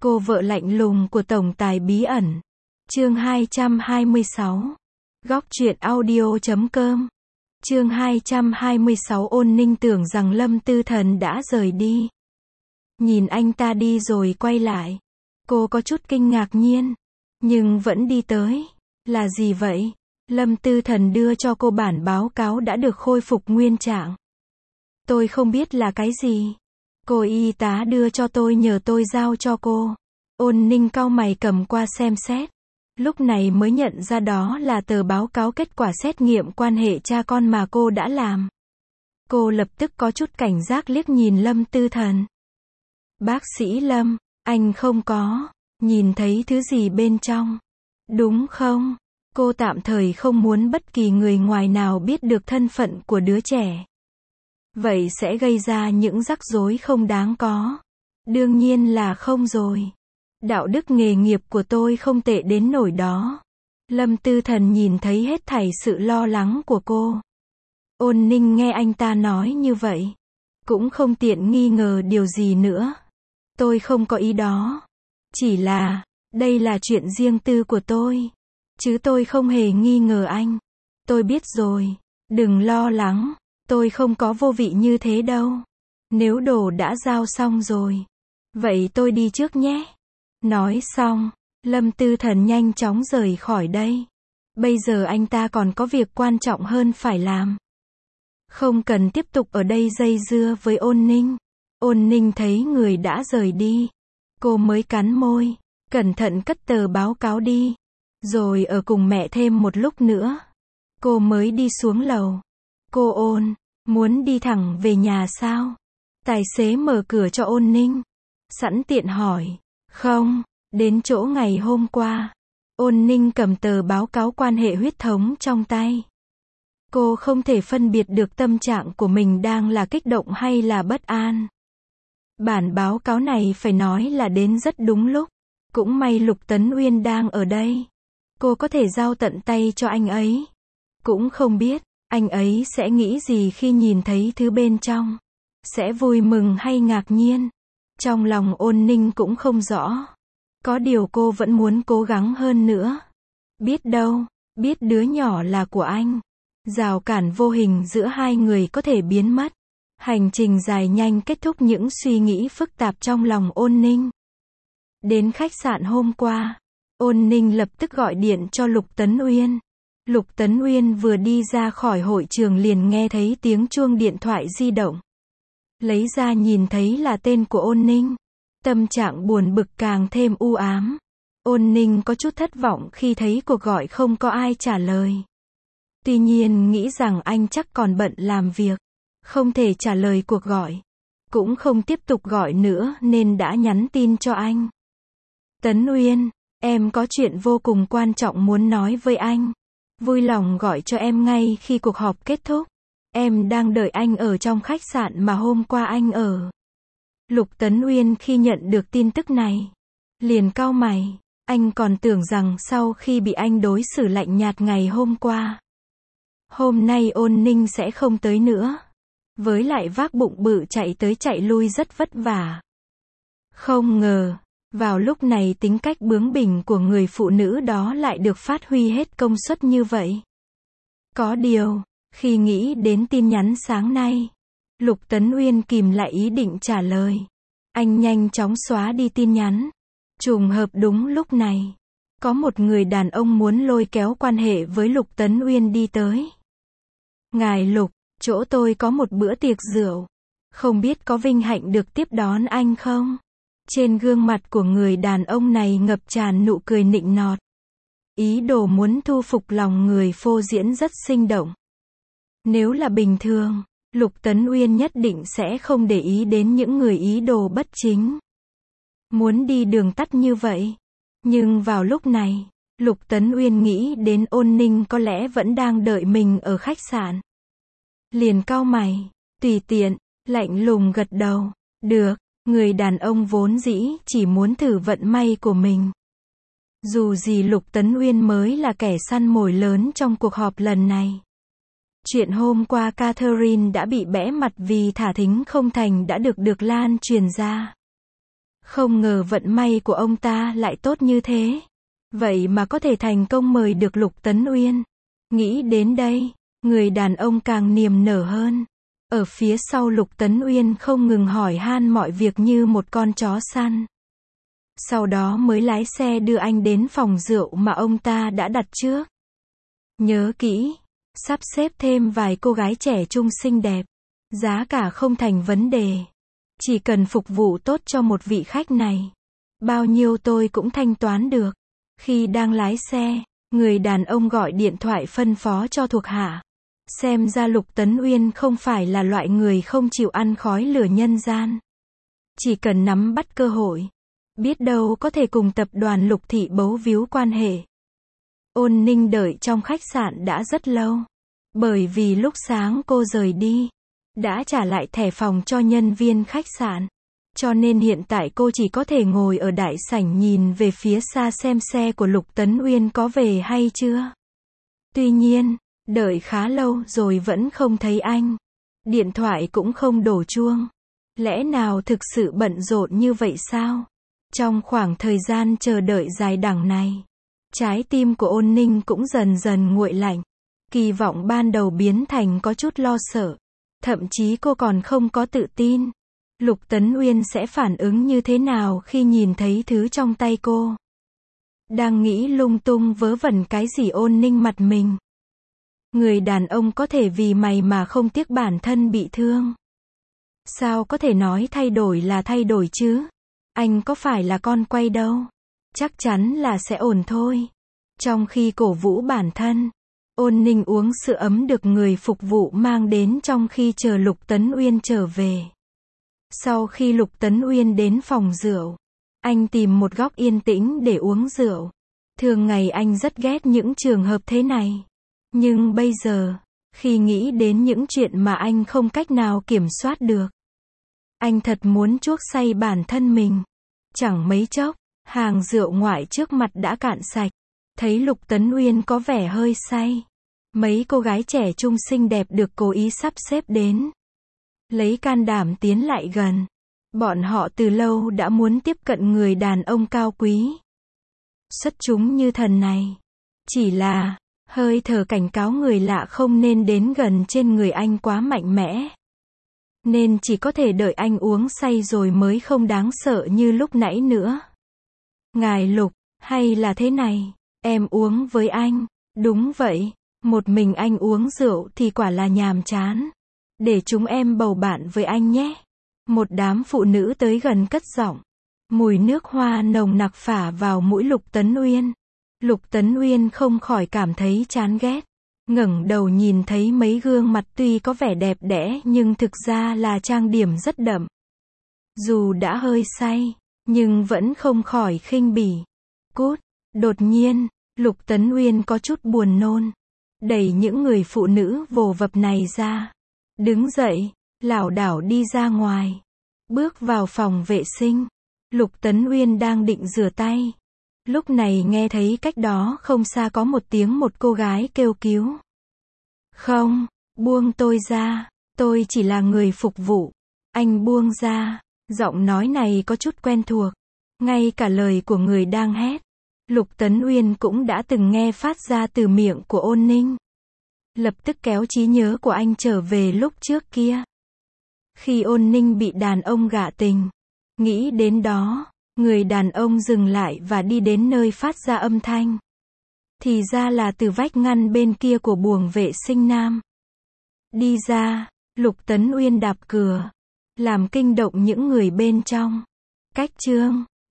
Cô vợ lạnh lùng của tổng tài bí ẩn. Chương 226. Góc truyện audio.com. Chương 226. Ôn Ninh tưởng rằng Lâm Tư Thần đã rời đi. Nhìn anh ta đi rồi quay lại. Cô có chút kinh ngạc nhiên. Nhưng vẫn đi tới. Là gì vậy? Lâm Tư Thần đưa cho cô bản báo cáo đã được khôi phục nguyên trạng. Tôi không biết là cái gì. Cô y tá đưa cho tôi nhờ tôi giao cho cô. Ôn Ninh cau mày cầm qua xem xét. Lúc này mới nhận ra đó là tờ báo cáo kết quả xét nghiệm quan hệ cha con mà cô đã làm. Cô lập tức có chút cảnh giác liếc nhìn Lâm Tư Thần. Bác sĩ Lâm, anh không có nhìn thấy thứ gì bên trong, đúng không? Cô tạm thời không muốn bất kỳ người ngoài nào biết được thân phận của đứa trẻ. Vậy sẽ gây ra những rắc rối không đáng có. Đương nhiên là không rồi. Đạo đức nghề nghiệp của tôi không tệ đến nỗi đó. Lâm Tư Thần nhìn thấy hết thảy sự lo lắng của cô. Ôn Ninh nghe anh ta nói như vậy, cũng không tiện nghi ngờ điều gì nữa. Tôi không có ý đó. Chỉ là, đây là chuyện riêng tư của tôi. Chứ tôi không hề nghi ngờ anh. Tôi biết rồi. Đừng lo lắng. Tôi không có vô vị như thế đâu. Nếu đồ đã giao xong rồi, vậy tôi đi trước nhé. Nói xong, Lâm Tư Thần nhanh chóng rời khỏi đây. Bây giờ anh ta còn có việc quan trọng hơn phải làm. Không cần tiếp tục ở đây dây dưa với Ôn Ninh. Ôn Ninh thấy người đã rời đi. Cô mới cắn môi, cẩn thận cất tờ báo cáo đi. Rồi ở cùng mẹ thêm một lúc nữa. Cô mới đi xuống lầu. Cô Ôn, muốn đi thẳng về nhà sao? Tài xế mở cửa cho Ôn Ninh. Sẵn tiện hỏi. Không, đến chỗ ngày hôm qua. Ôn Ninh cầm tờ báo cáo quan hệ huyết thống trong tay. Cô không thể phân biệt được tâm trạng của mình đang là kích động hay là bất an. Bản báo cáo này phải nói là đến rất đúng lúc. Cũng may Lục Tấn Uyên đang ở đây. Cô có thể giao tận tay cho anh ấy. Cũng không biết, anh ấy sẽ nghĩ gì khi nhìn thấy thứ bên trong. Sẽ vui mừng hay ngạc nhiên. Trong lòng Ôn Ninh cũng không rõ. Có điều cô vẫn muốn cố gắng hơn nữa. Biết đâu, biết đứa nhỏ là của anh. Rào cản vô hình giữa hai người có thể biến mất. Hành trình dài nhanh kết thúc những suy nghĩ phức tạp trong lòng Ôn Ninh. Đến khách sạn hôm qua, Ôn Ninh lập tức gọi điện cho Lục Tấn Uyên. Lục Tấn Uyên vừa đi ra khỏi hội trường liền nghe thấy tiếng chuông điện thoại di động. Lấy ra nhìn thấy là tên của Ôn Ninh. Tâm trạng buồn bực càng thêm u ám. Ôn Ninh có chút thất vọng khi thấy cuộc gọi không có ai trả lời. Tuy nhiên nghĩ rằng anh chắc còn bận làm việc, không thể trả lời cuộc gọi. Cũng không tiếp tục gọi nữa nên đã nhắn tin cho anh. Tấn Uyên, em có chuyện vô cùng quan trọng muốn nói với anh. Vui lòng gọi cho em ngay khi cuộc họp kết thúc. Em đang đợi anh ở trong khách sạn mà hôm qua anh ở. Lục Tấn Uyên khi nhận được tin tức này, liền cau mày. Anh còn tưởng rằng sau khi bị anh đối xử lạnh nhạt ngày hôm qua, hôm nay Ôn Ninh sẽ không tới nữa. Với lại vác bụng bự chạy tới chạy lui rất vất vả. Không ngờ, vào lúc này tính cách bướng bỉnh của người phụ nữ đó lại được phát huy hết công suất như vậy. Có điều, khi nghĩ đến tin nhắn sáng nay, Lục Tấn Uyên kìm lại ý định trả lời. Anh nhanh chóng xóa đi tin nhắn. Trùng hợp đúng lúc này, có một người đàn ông muốn lôi kéo quan hệ với Lục Tấn Uyên đi tới. Ngài Lục, chỗ tôi có một bữa tiệc rượu. Không biết có vinh hạnh được tiếp đón anh không? Trên gương mặt của người đàn ông này ngập tràn nụ cười nịnh nọt. Ý đồ muốn thu phục lòng người phô diễn rất sinh động. Nếu là bình thường, Lục Tấn Uyên nhất định sẽ không để ý đến những người ý đồ bất chính. Muốn đi đường tắt như vậy. Nhưng vào lúc này, Lục Tấn Uyên nghĩ đến Ôn Ninh có lẽ vẫn đang đợi mình ở khách sạn. Liền cau mày, tùy tiện, lạnh lùng gật đầu. Được, người đàn ông vốn dĩ chỉ muốn thử vận may của mình. Dù gì Lục Tấn Uyên mới là kẻ săn mồi lớn trong cuộc họp lần này. Chuyện hôm qua Catherine đã bị bẽ mặt vì thả thính không thành đã được lan truyền ra. Không ngờ vận may của ông ta lại tốt như thế. Vậy mà có thể thành công mời được Lục Tấn Uyên. Nghĩ đến đây, người đàn ông càng niềm nở hơn. Ở phía sau Lục Tấn Uyên không ngừng hỏi han mọi việc như một con chó săn. Sau đó mới lái xe đưa anh đến phòng rượu mà ông ta đã đặt trước. Nhớ kỹ, sắp xếp thêm vài cô gái trẻ trung xinh đẹp. Giá cả không thành vấn đề. Chỉ cần phục vụ tốt cho một vị khách này. Bao nhiêu tôi cũng thanh toán được. Khi đang lái xe, người đàn ông gọi điện thoại phân phó cho thuộc hạ. Xem ra Lục Tấn Uyên không phải là loại người không chịu ăn khói lửa nhân gian. Chỉ cần nắm bắt cơ hội, biết đâu có thể cùng tập đoàn Lục Thị bấu víu quan hệ. Ôn Ninh đợi trong khách sạn đã rất lâu. Bởi vì lúc sáng cô rời đi, đã trả lại thẻ phòng cho nhân viên khách sạn. Cho nên hiện tại cô chỉ có thể ngồi ở đại sảnh nhìn về phía xa xem xe của Lục Tấn Uyên có về hay chưa. Tuy nhiên, đợi khá lâu rồi vẫn không thấy anh. Điện thoại cũng không đổ chuông. Lẽ nào thực sự bận rộn như vậy sao? Trong khoảng thời gian chờ đợi dài đằng này, trái tim của Ôn Ninh cũng dần dần nguội lạnh. Kỳ vọng ban đầu biến thành có chút lo sợ. Thậm chí cô còn không có tự tin. Lục Tấn Uyên sẽ phản ứng như thế nào khi nhìn thấy thứ trong tay cô? Đang nghĩ lung tung vớ vẩn cái gì Ôn Ninh mặt mình. Người đàn ông có thể vì mày mà không tiếc bản thân bị thương. Sao có thể nói thay đổi là thay đổi chứ? Anh có phải là con quay đâu. Chắc chắn là sẽ ổn thôi. Trong khi cổ vũ bản thân, Ôn Ninh uống sữa ấm được người phục vụ mang đến trong khi chờ Lục Tấn Uyên trở về. Sau khi Lục Tấn Uyên đến phòng rượu, anh tìm một góc yên tĩnh để uống rượu. Thường ngày anh rất ghét những trường hợp thế này. Nhưng bây giờ, khi nghĩ đến những chuyện mà anh không cách nào kiểm soát được, anh thật muốn chuốc say bản thân mình. Chẳng mấy chốc, hàng rượu ngoại trước mặt đã cạn sạch. Thấy Lục Tấn Uyên có vẻ hơi say. Mấy cô gái trẻ trung xinh đẹp được cố ý sắp xếp đến. Lấy can đảm tiến lại gần. Bọn họ từ lâu đã muốn tiếp cận người đàn ông cao quý, xuất chúng như thần này. Chỉ là, hơi thở cảnh cáo người lạ không nên đến gần trên người anh quá mạnh mẽ. Nên chỉ có thể đợi anh uống say rồi mới không đáng sợ như lúc nãy nữa. Ngài Lục, hay là thế này, em uống với anh. Đúng vậy, một mình anh uống rượu thì quả là nhàm chán. Để chúng em bầu bạn với anh nhé. Một đám phụ nữ tới gần cất giọng. Mùi nước hoa nồng nặc phả vào mũi Lục Tấn Uyên. Lục Tấn Uyên không khỏi cảm thấy chán ghét. Ngẩng đầu nhìn thấy mấy gương mặt tuy có vẻ đẹp đẽ nhưng thực ra là trang điểm rất đậm. Dù đã hơi say, nhưng vẫn không khỏi khinh bỉ. Cút! Đột nhiên, Lục Tấn Uyên có chút buồn nôn. Đẩy những người phụ nữ vồ vập này ra. Đứng dậy, lảo đảo đi ra ngoài. Bước vào phòng vệ sinh. Lục Tấn Uyên đang định rửa tay. Lúc này nghe thấy cách đó không xa có một tiếng một cô gái kêu cứu. Không, buông tôi ra, tôi chỉ là người phục vụ. Anh buông ra. Giọng nói này có chút quen thuộc. Ngay cả lời của người đang hét, Lục Tấn Uyên cũng đã từng nghe phát ra từ miệng của Ôn Ninh. Lập tức kéo trí nhớ của anh trở về lúc trước kia. Khi Ôn Ninh bị đàn ông gạ tình. Nghĩ đến đó, người đàn ông dừng lại và đi đến nơi phát ra âm thanh. Thì ra là từ vách ngăn bên kia của buồng vệ sinh nam. Đi ra, Lục Tấn Uyên đạp cửa, làm kinh động những người bên trong. Cách chương